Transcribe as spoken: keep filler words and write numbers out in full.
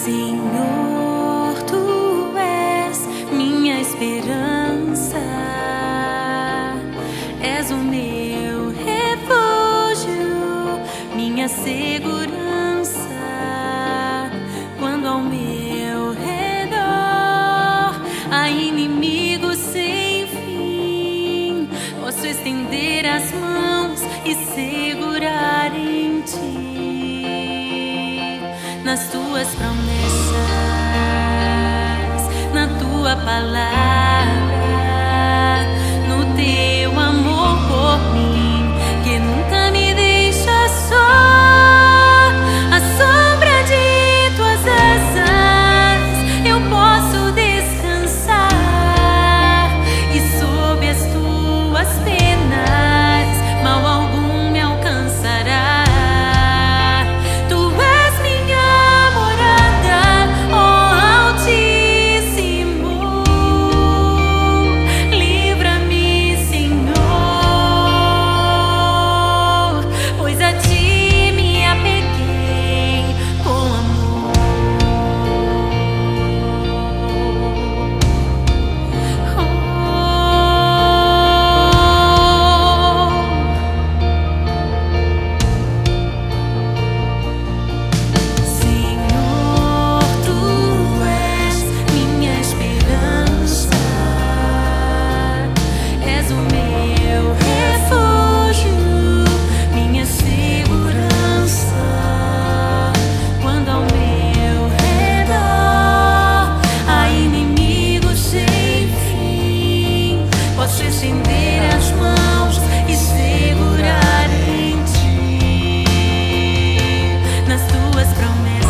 Senhor, Tu és minha esperança, és o meu refúgio, minha segurança. Quando ao meu redor há inimigos sem fim, posso estender as mãos e segurar em Ti, nas Tuas promessas, na Tua palavra, no Teu amor por mim, que nunca me deixa só. À sombra de Tuas asas eu posso descansar, e sob as Tuas penas mal algum me alcançará. Tu és minha morada, ó Altíssimo. Livra-me, Senhor, pois a Ti me apeguei com amor. Oh, Senhor, Tu és minha esperança, és o meu refúgio, minha segurança. Quando ao meu redor há inimigos sem fim, posso estender as mãos e segurar em Ti, nas Tuas promessas,